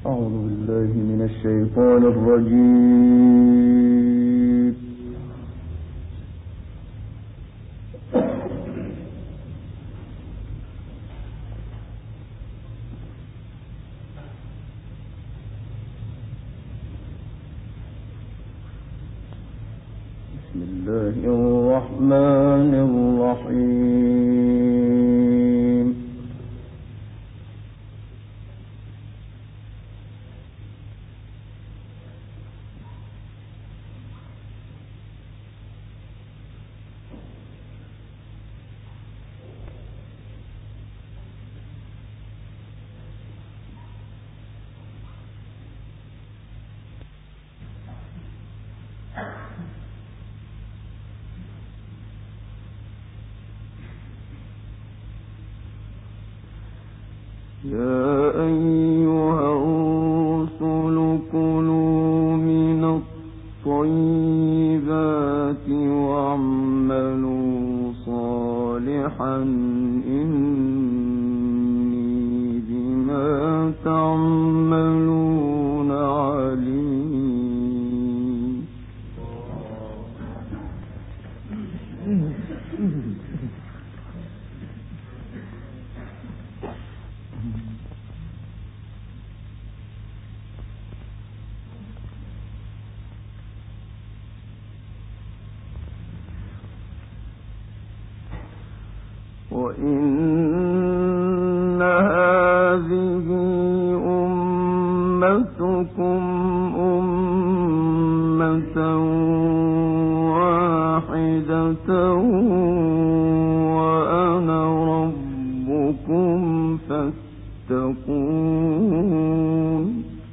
أعوذ بالله من الشيطان الرجيم. بسم الله الرحمن الرحيم. يا أيها الرسل كلوا من الطيبات واعملوا صالحا إني بما تعملون عليم. وإن هذه أمتكم أمة واحدة وأنا ربكم فاتقون.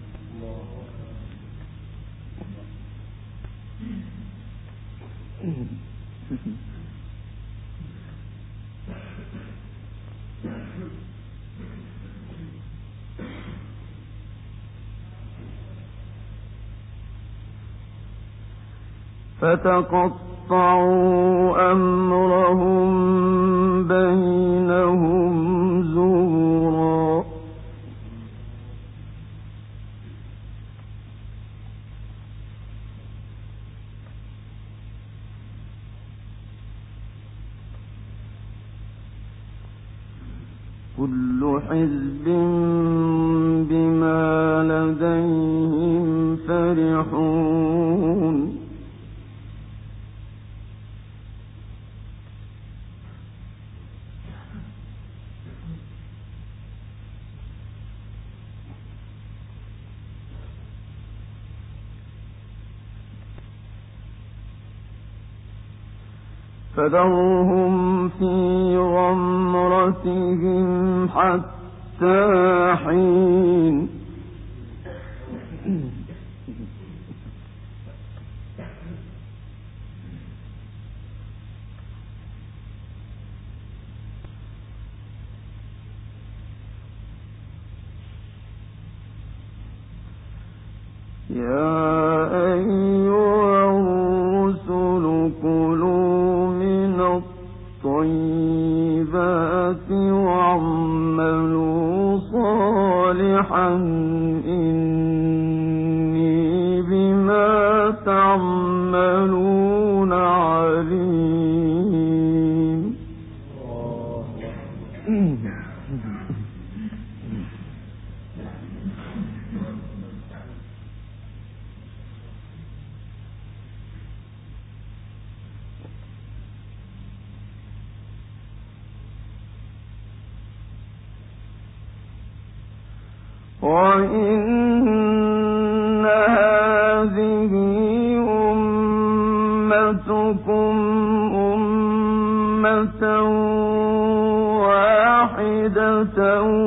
فتقطعوا أمرهم بينهم زبرا. كل حزب بما لديهم فرحون. فذرهم في غمرتهم حتى حين. يا أيها الرسل كلوا من الطيبات واعملوا صالحا إني بما تعملون عليم. وإن هذه أمتكم أمة واحدة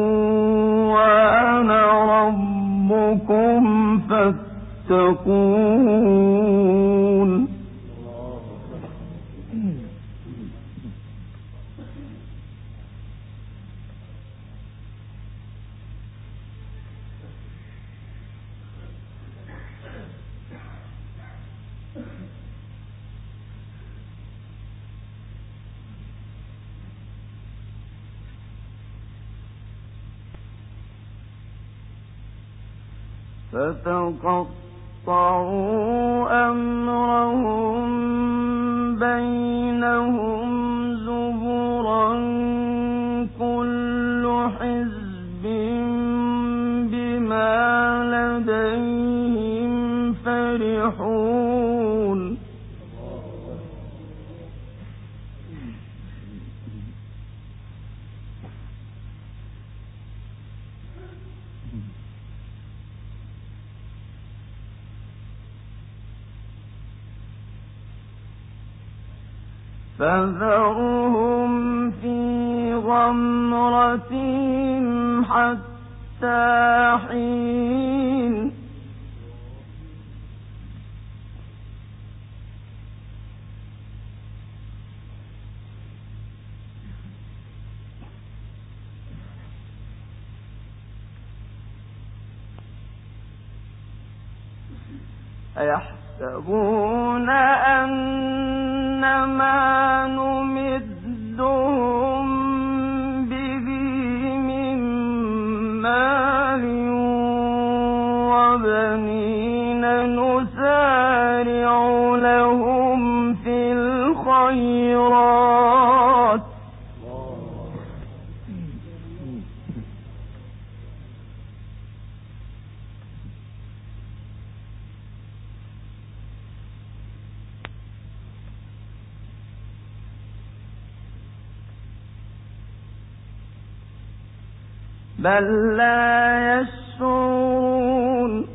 وأنا ربكم فاتقون. فتقطعوا أمرهم بينهم زبرا كل حزب بما لديهم فرحون فذرهم في غمرتهم حتى حين أيحسبون أنما نمدهم به من مال وبنين نسارع لهم في الخيرات بل لا يشعرون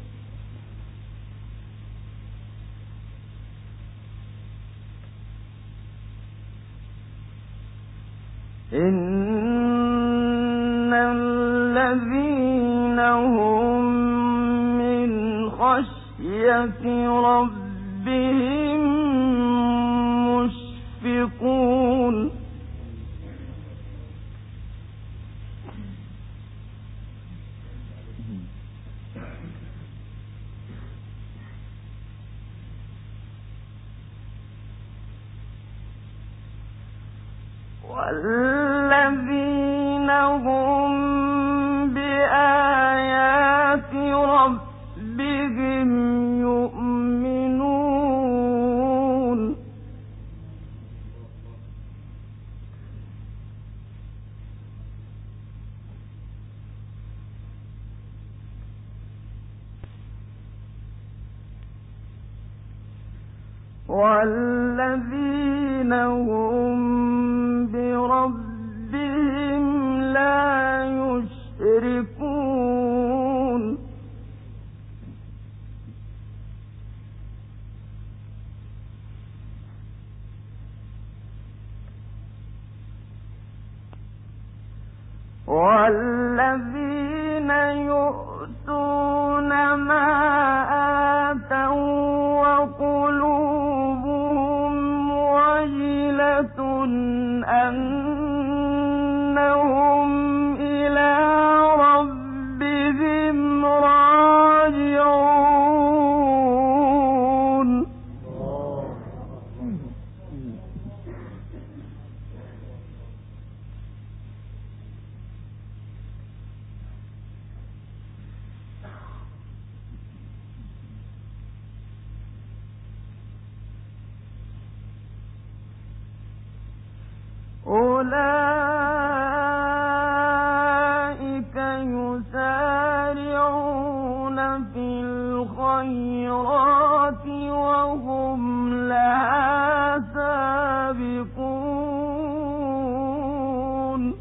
إن الذين هم من خشية ربهم مشفقون والذين هم بآيات ربهم يؤمنون والذين هم بربهم لا يشركون والذين يؤتون ما آتوا وقلوبهم وجلة أنهم إلى ربهم راجعون أولئك يسارعون في الخيرات وهم لها سابقون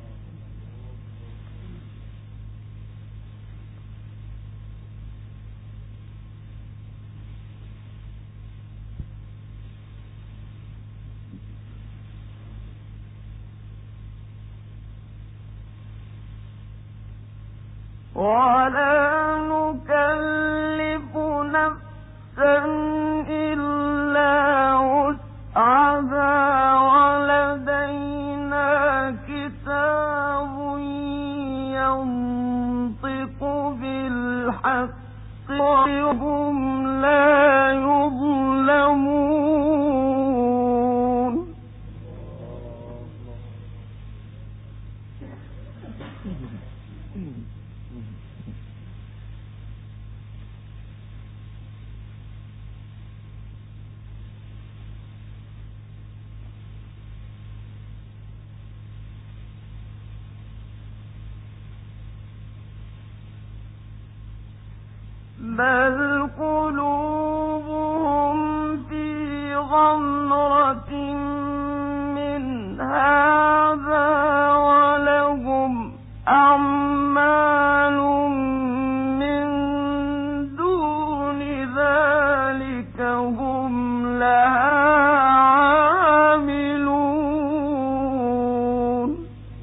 ولا نكلف نفسا إلا وسعها ولدينا كتاب ينطق بالحق وهم لا يظلمون بل قلوبهم في غمرة من هذا ولهم أعمال من دون ذلك هم لها عاملون.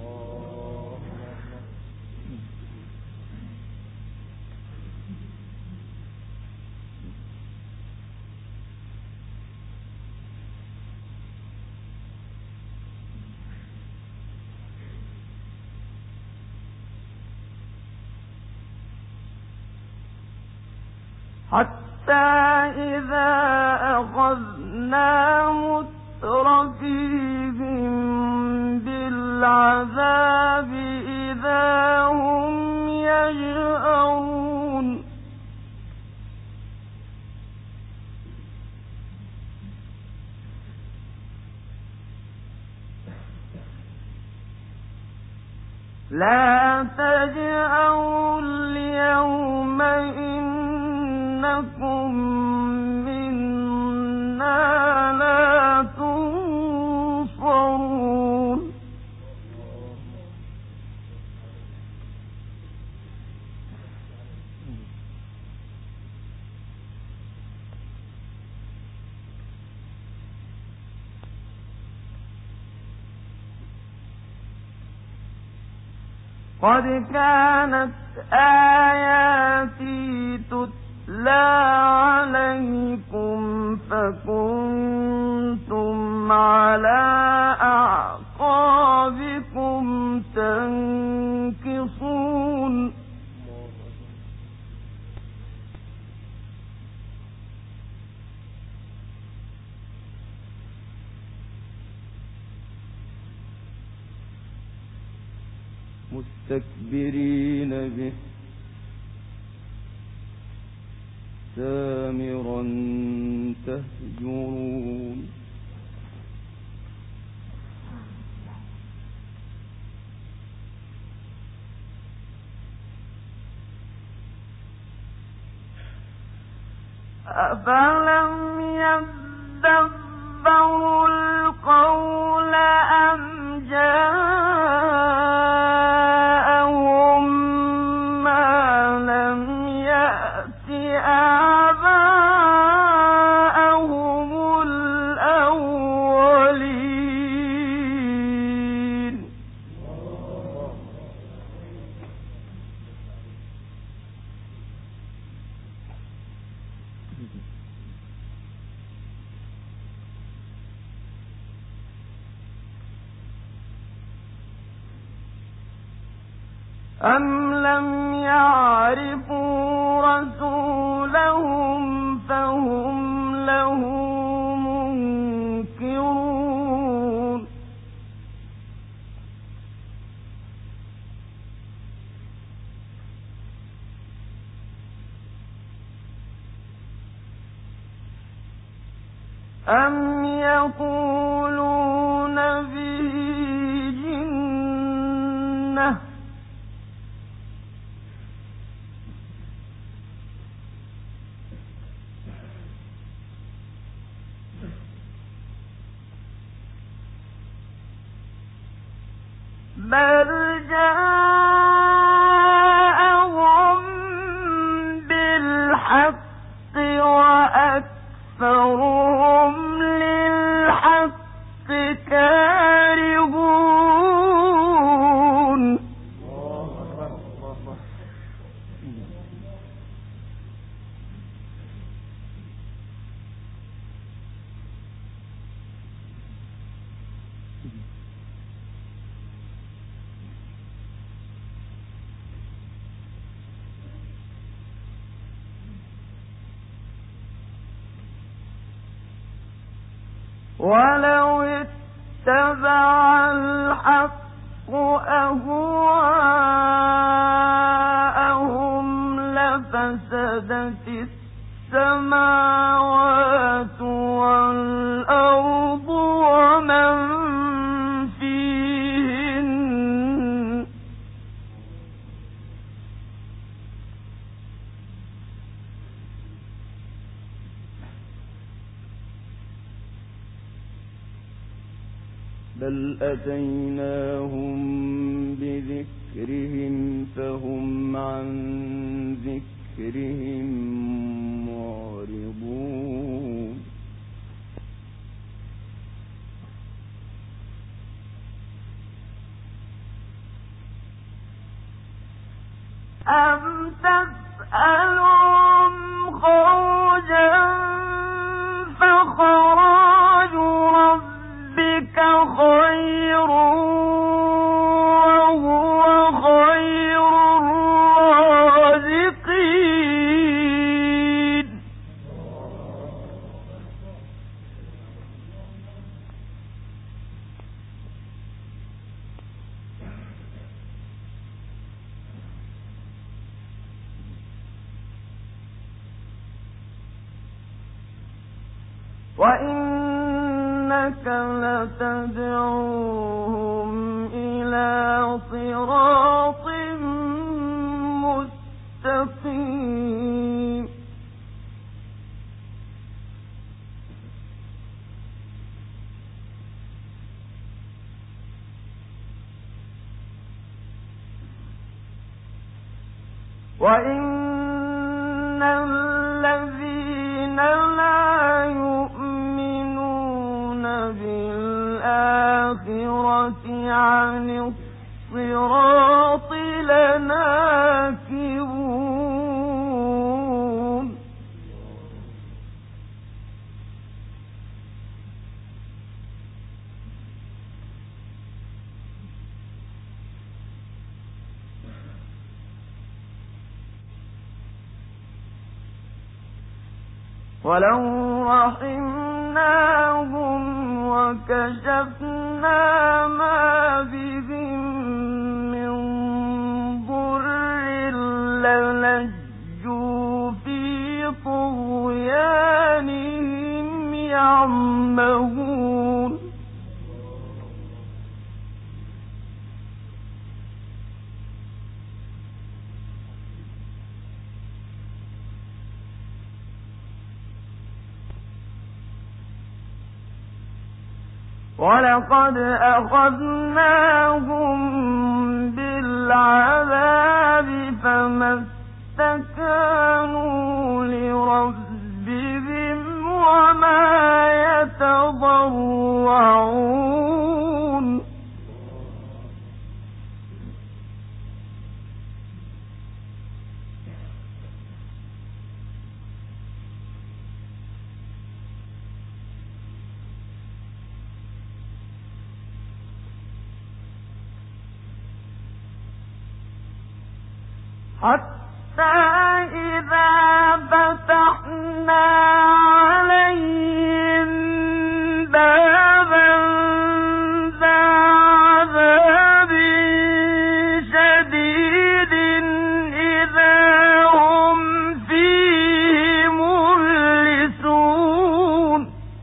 حتى إذا أخذنا مترفيهم بالعذاب إذا هم يجأرون. لا تجأروا اليوم إنكم منا لا تنصرون. قد كانت آياتي تتلى عليكم فكنتم على أعقابكم تنكصون. مستكبرين به سامرا تهجرون. أفلم يدبروا القول أم جاءهم ما لم يأت آباءهم الأولين. أم لم يعرفوا رسولهم فهم له منكرون. أم يقولون به جنة بل جاءهم بالحق وأكثرهم للحق كارهون. ولو اتبع الحق أهواءهم لفسدت السماوات والأرض ومن فيهن بل أتيناهم بذكرهم فهم عن ذكرهم معرضون أم تسألهم خرجا فخراج ربك خير وهو خير الرازقين وإنك لتدعوهم إلى صراط مستقيم وإن الذين لا يؤمنون بالآخرة عن الصراط لناكبون ولو رحمناهم وكشفنا ما بهم من ضر للجوا في طغيانهم يعمهون ولقد أخذناهم بالعذاب فما استكانوا لربهم وما يتضرعون حتى إذا فتحنا عليهم بابا ذا عذاب شديد إذا هم فيه مبلسون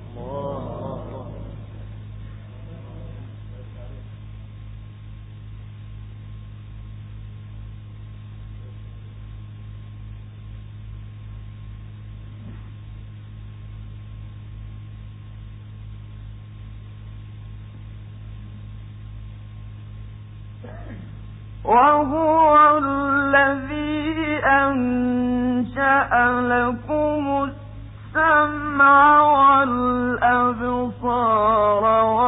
وهو الذي أنشأ لكم السمع والأبصار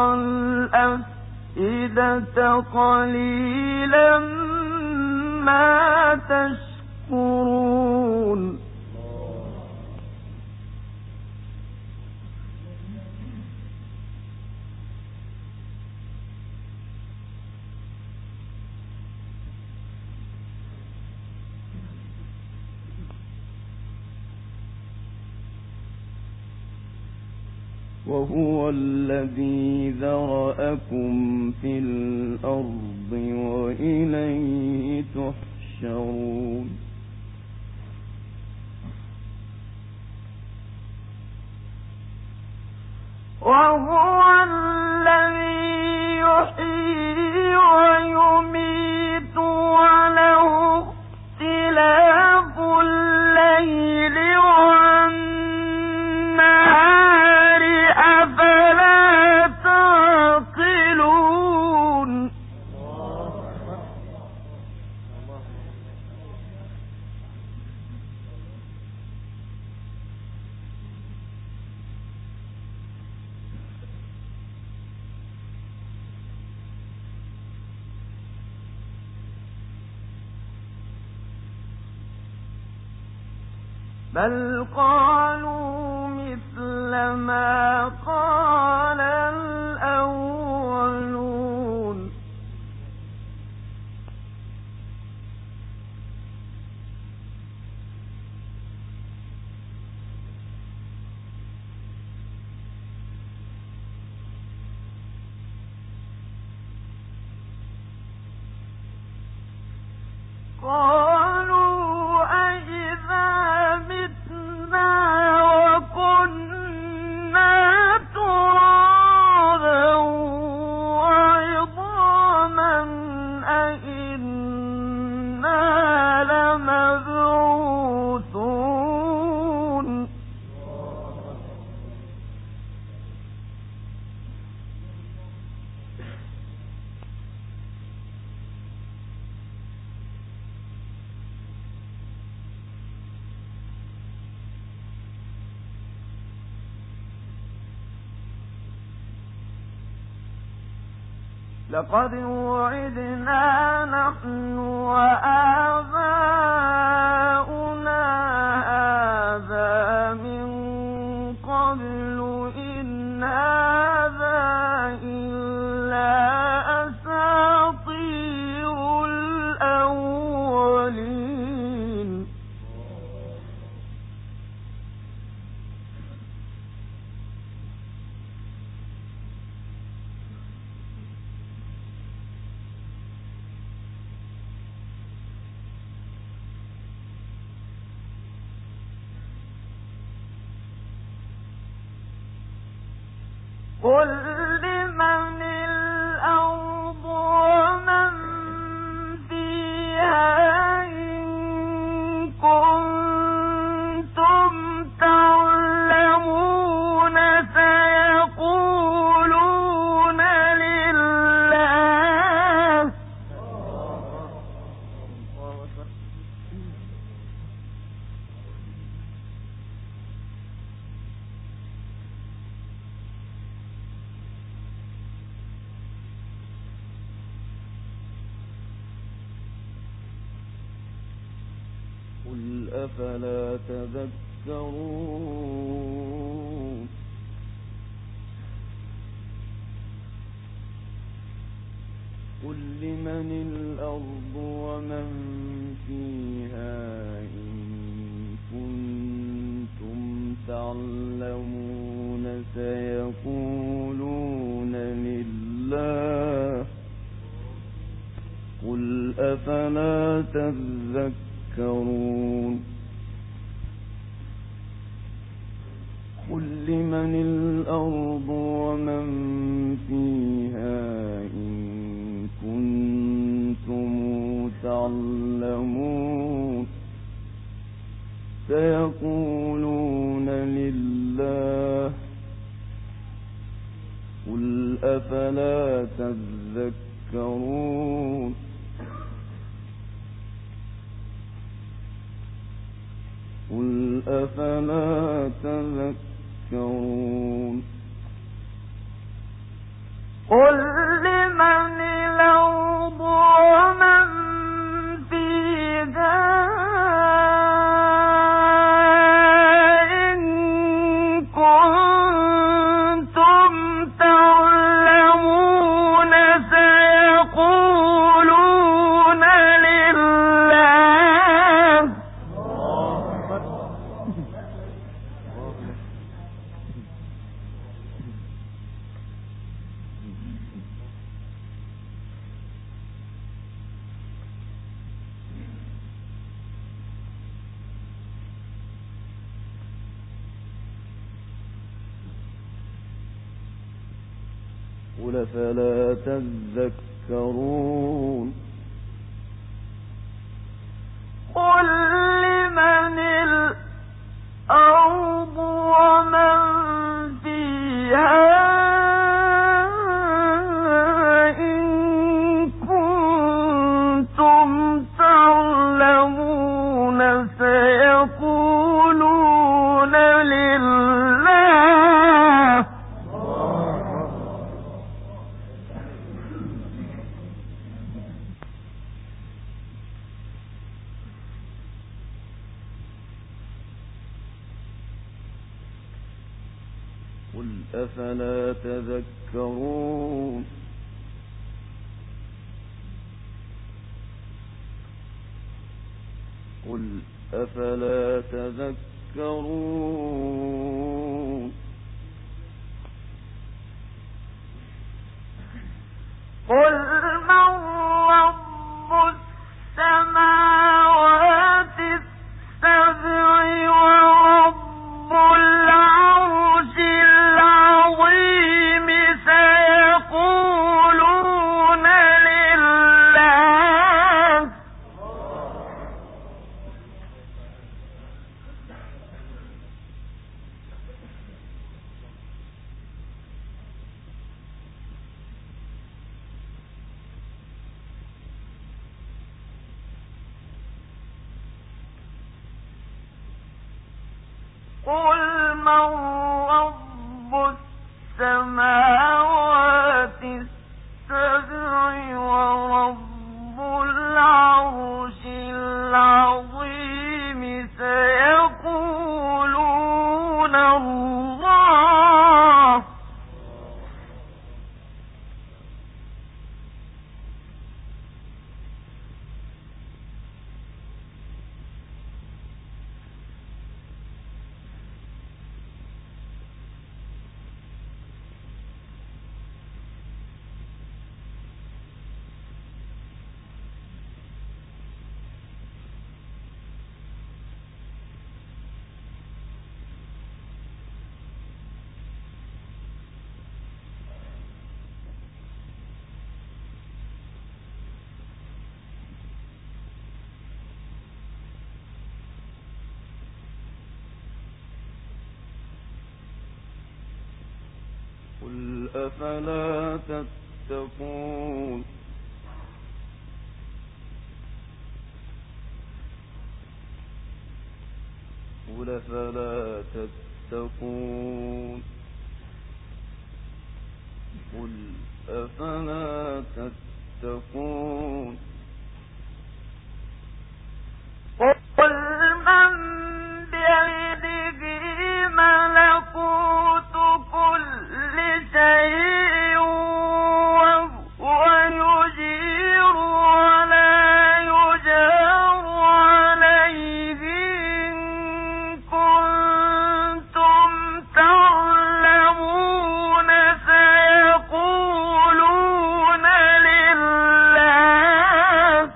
والأفئدة قليلا ما تشكرون وهو الذي ذرأكم في الأرض وإليه تحشرون وهو الذي يحيي ويميت وله اختلاف الليل والنهار أفلا تعقلون بل قالوا مثل ما قال الأولون قالوا أئذا متنا وكنا ترابا وعظاما أئنا لمبعوثون لقد وعدنا نحن وآباؤنا هذا من قبل إن هذا إلا أساطير الأولين قل لمن الأرض ومن فيها إن كنتم تعلمون سيقولون لله قل أفلا تذكرون قل لمن الأرض ومن فيها إن كنتم تعلمون سيقولون لله قل أفلا تذكرون قل لمن الأرض ومن فيها إن كنتم تعلمون سيقولون لله قل أفلا تذكرون قل أفلا تذكرون قل لمن الأرض ومن فيها إن كنتم تعلمون سيقولون لله قل فلا تذكرون قل لمن الأرض ومن فيها إن كنتم تعلمون سيقولون لله قل أفلا تذكرون قل أفلا تذكرون قل من رب السماوات السبع ورب العرش العظيم سيقولون لله قل من رب السماوات السبع ورب العرش العظيم سيقولون الله قل أفلا تتقون قل أفلا تتقون قل أفلا تتقون قل من بيده ملكوت كل شيء وهو يجير ولا يجار عليه إن كنتم تعلمون سيقولون لله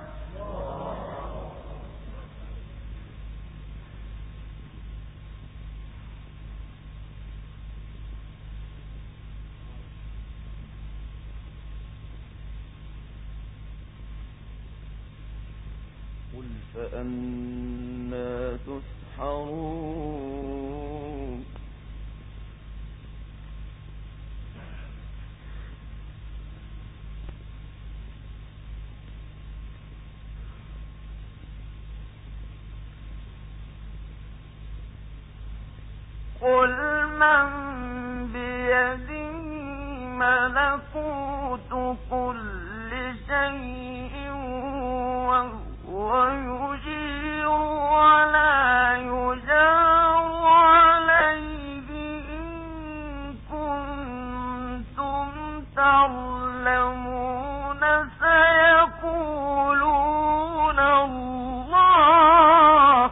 قل فأنى تسحرون قل من بيده ملكوت كل شيء وهو يجير ولا يجار عليه إن كنتم تعلمون سيقولون الله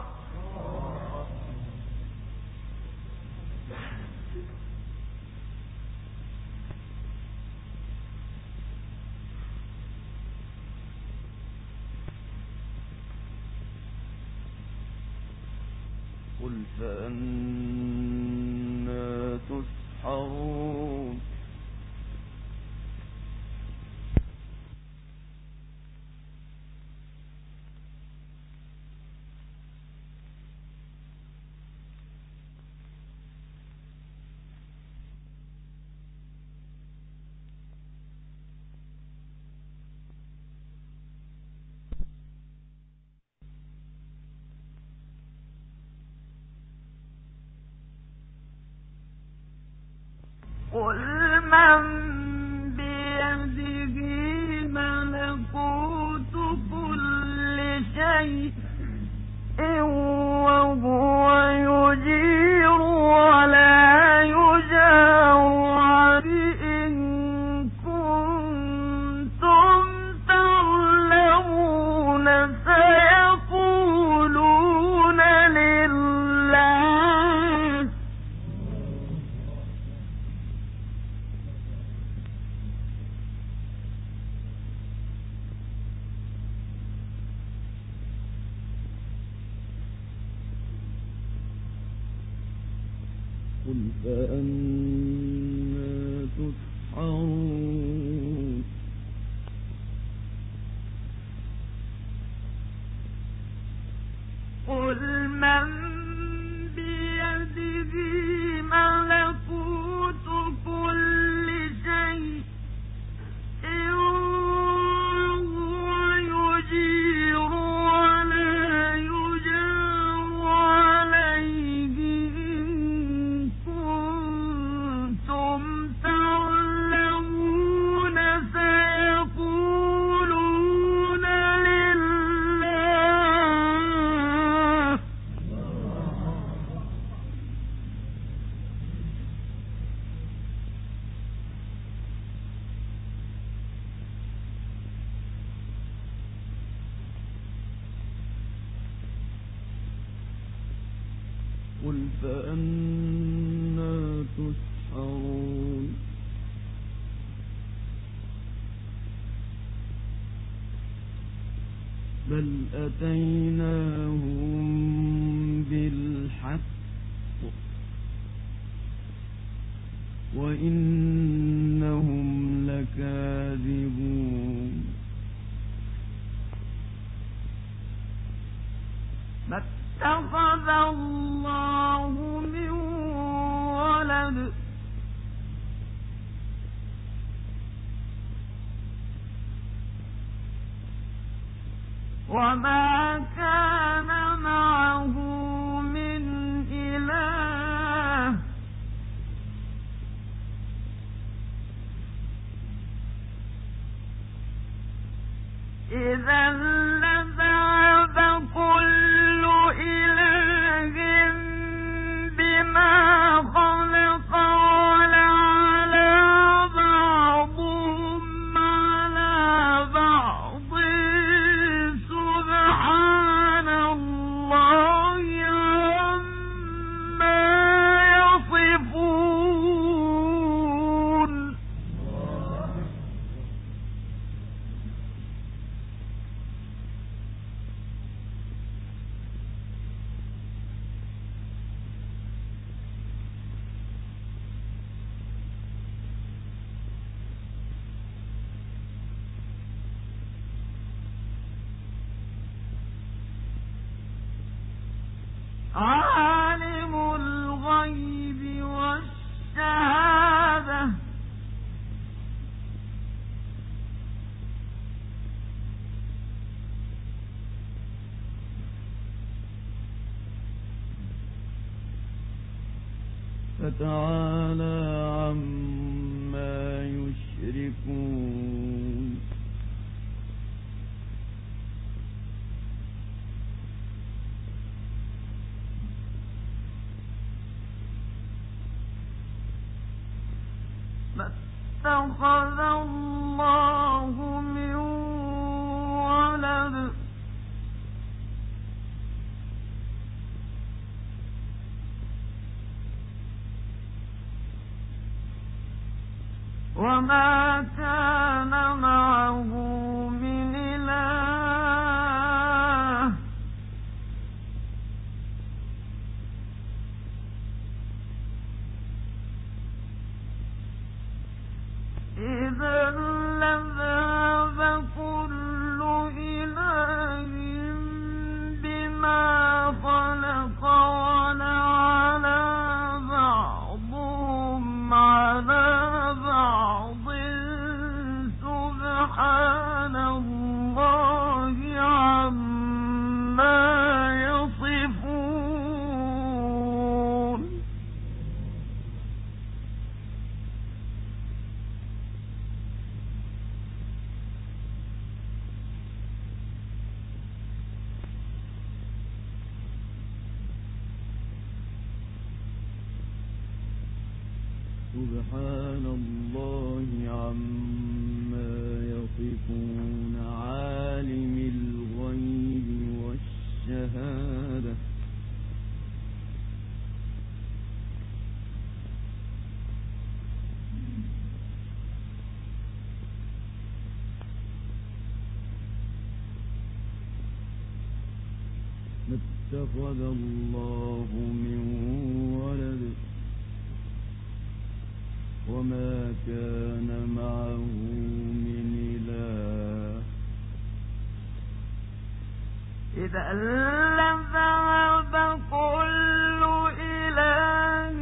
قل فأنى تسحرون قل من بيده ملكوت كل شيء وهو يجير ولا يجار قل فأنا تسحرون قل من بيده ملكوت كل شيء وهو يجير ولا يجار عليه إن كنتم تعلمون سيقولون لله. قل فأنا تسحرون بل أتيناهم بالحق وإنهم لكاذبون ما اتخذ الله من ولد وما كان معه من إله إذا لذهب كل إله بما خلق ولعلى بعضهم على بعض سبحان الله عما يصفون. عالم الغيب والشهادة فتعالى عما يشركون ما اتخذ الله من ولد وما كان معه من إله إذا لذهب كل إله بما خلق ولعلى بعضهم على بعض سبحان الله عما يصفون. سبحان الله عما يصفون عالم الغيب والشهادة ما اتخذ الله من ولد وما كان معه من إله إذا لذهب كل إله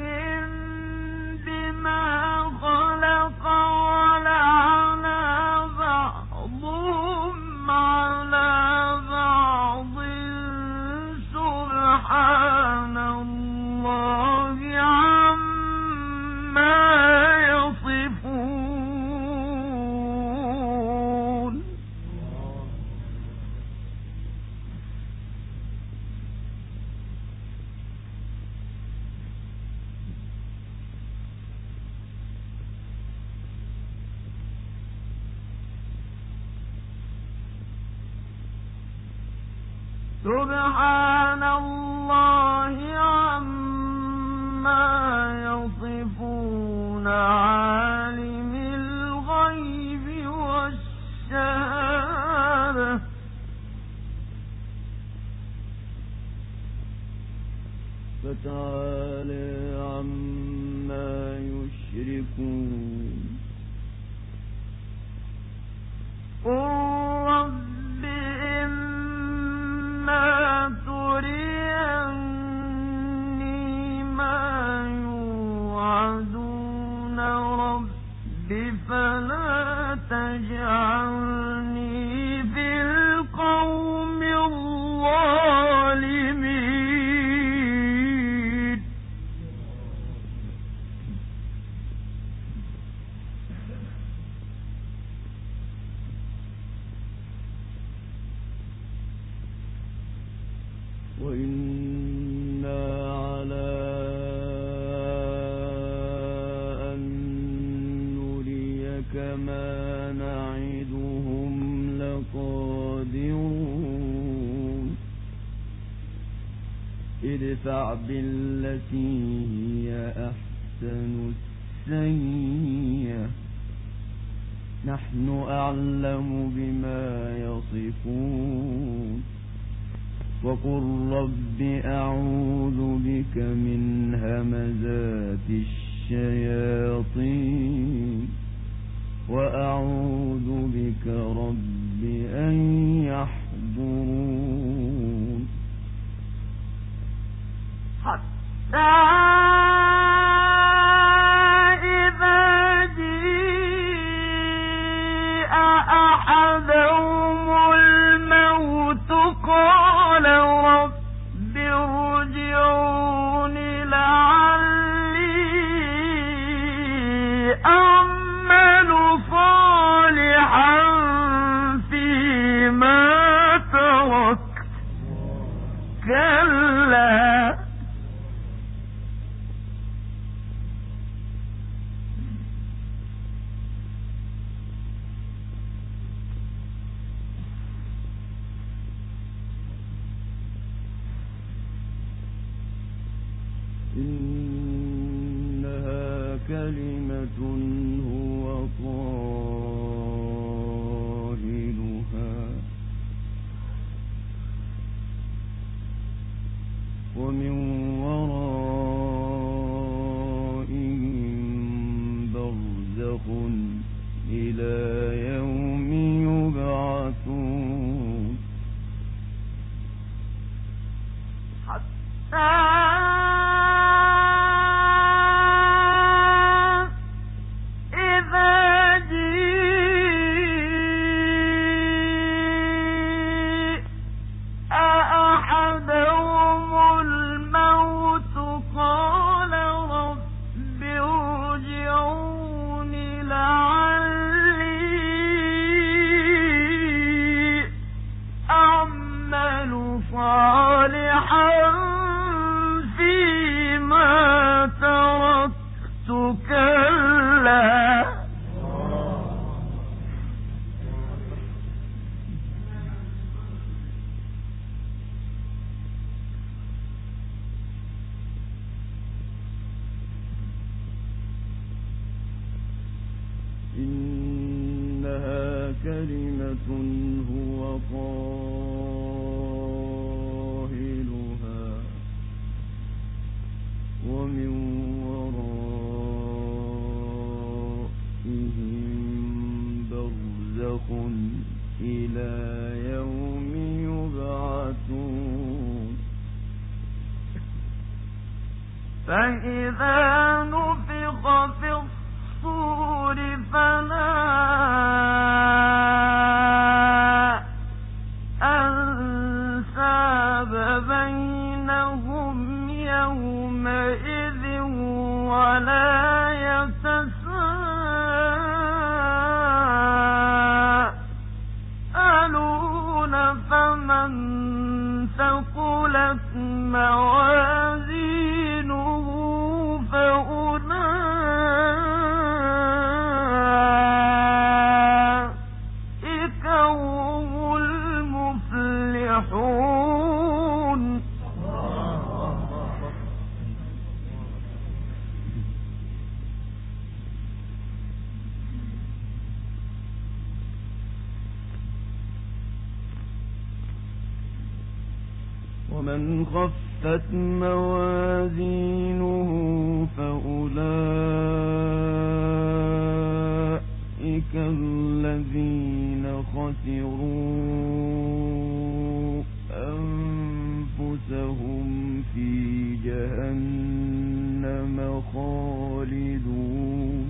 بما خلق ولعلى بعضهم على بعض سبحان الله عما يصفون. سبحان الله عما يصفون عالم الغيب والشهادة فتعالى عما يشركون. رب إما تريني ما يوعدون رب فلا تجعلني في القوم الظالمين. وإنا على أن نريك ما نعدهم لقادرون. ادفع بالتي هي أحسن السيئة نحن أعلم بما يصفون. وقل رب أعوذ بك من همزات الشياطين وأعوذ بك رب أن يحضرون. حتى إذا جيء أحدهم الموت قال رب ارجعون لعلي أعمل صالحا فيما تركت كلا إنها كلمة هو قائلها ومن ورائهم برزخ إلى يوم يبعثون. حتى صالحا فيما تركت كلا إنها كلمة هو قائلها ومن ورائهم فإذا نفخ في الصور فلا أنساب بينهم يومئذ ولا يتساءلون فمن ثقلت موازينه فأولئك هم المفلحون. ومن خفت موازينه فأولئك الذين خسروا أنفسهم في جهنم خالدون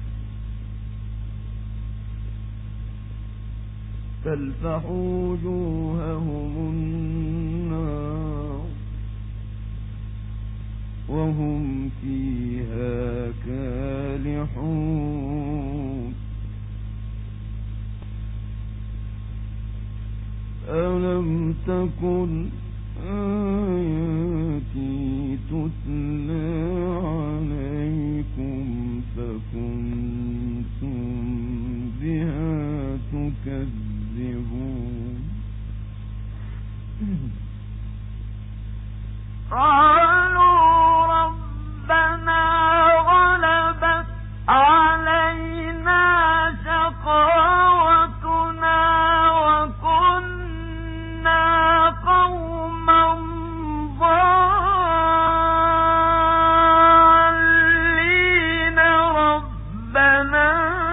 تلفح وجوههم النار وهم فيها كالحون ألم تكن آياتي تتلى عليكم فكنتم بها تكذبون قالوا ربنا غلبت علينا شقاوتنا وكنا قوما ضالين ربنا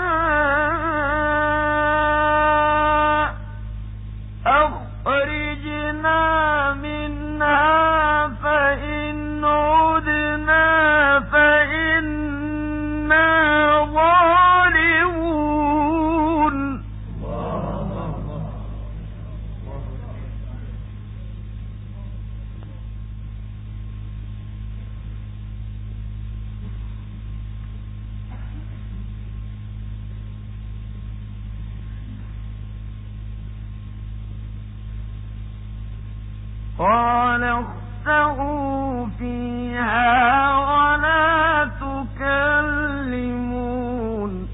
أخرجنا منها فإن عدنا فإنا ظالمون. قال اخسئوا فيها ولا تكلمون.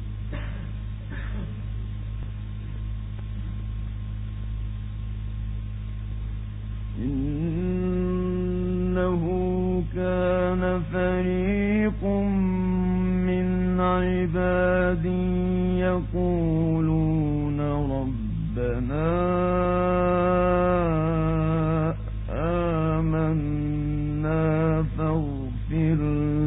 إنه كان فريق من عبادي يقولون ربنا آمنا فاغفر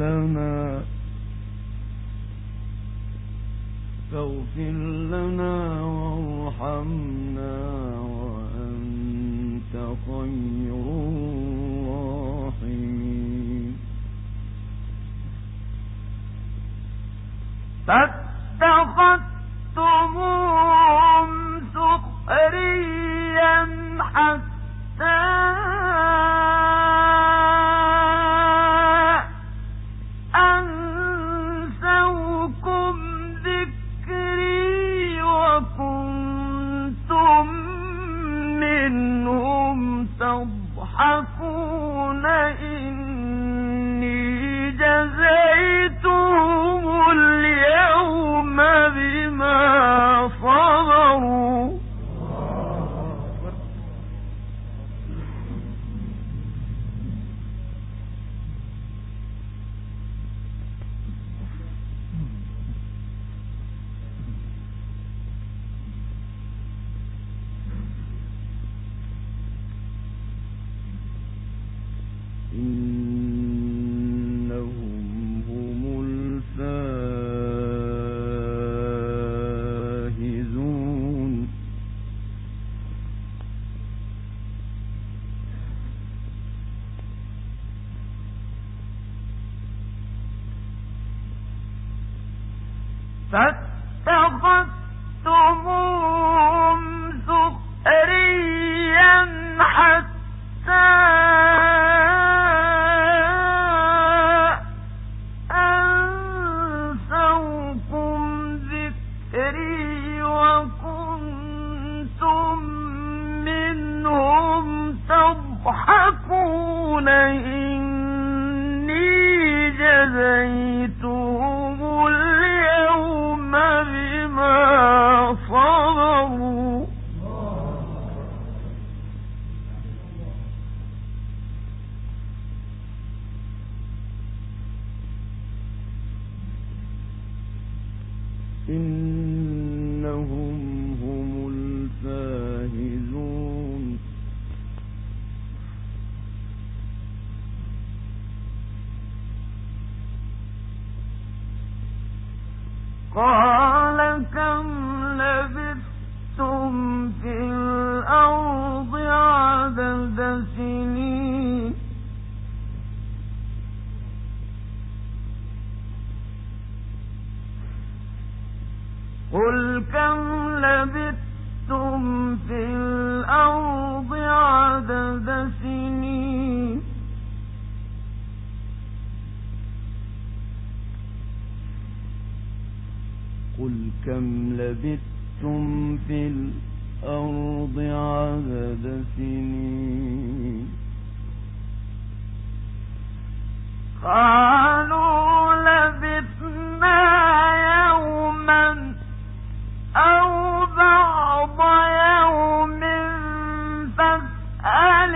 لنا وارحمنا وأنت خير الراحمين فاتخذتموهم سخريا حتى أنسوكم ذكري وكنتم منهم تضحكون إني جزيتهم اليوم بما صبروا إنهم هم الفائزون فاتخذتموهم سخريا حتى أنسوكم ذكري وكنتم منهم تضحكون إني جزيتهم اليوم بما صبروا إنهم هم الفائزون قال كم لبثتم في الأرض عدد سنين قل كم لبثتم في الأرض عدد سنين قل كم لبثتم في الأرض عدد سنين قالوا لبثنا يوما أو بعض يوم فاسأل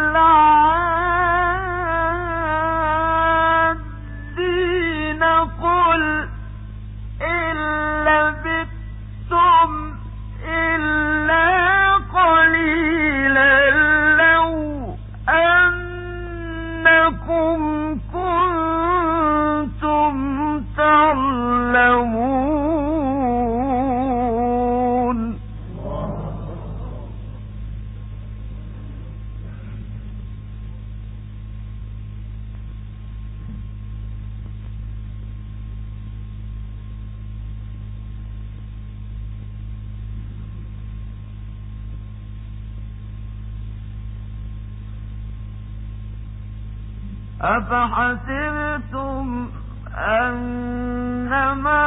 العادين قل إن لبثتم إلا قليلا لو أنكم كنتم تعلمون أفحسبتم أنما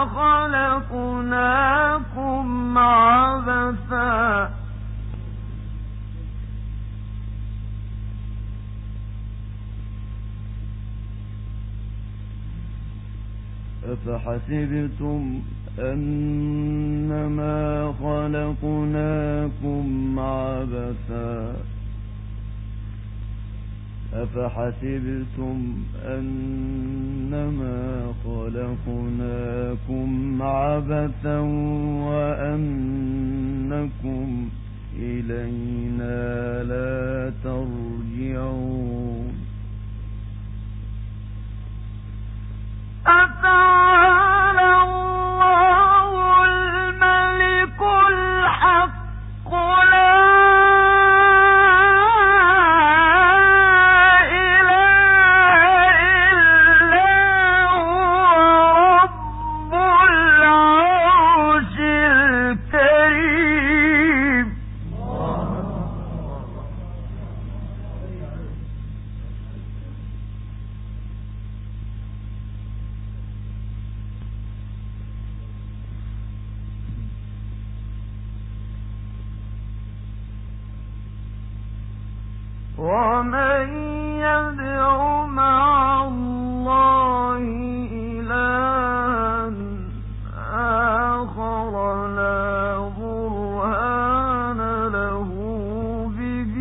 خلقناكم عبثا أفحسبتم أنما خلقناكم عبثا أفحسبتم أنما خلقناكم عبثا وأنكم إلينا لا ترجعون أتعالى الله الملك الحق لا ومن يدع مع الله إلها آخر لا برهان له به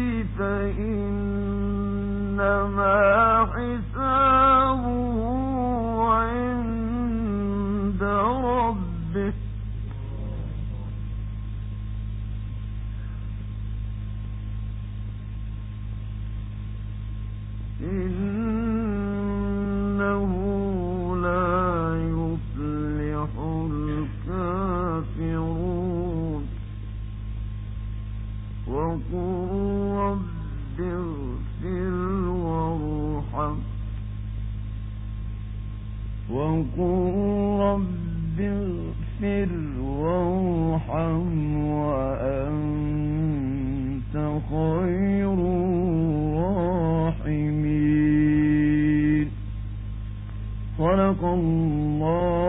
فإنما حسابه عند ربه إنه لا يفلح الكافرون وقل رب اغفر وارحم وقل رب فاغفر وارحم وأنت خير الراحمين. صدق الله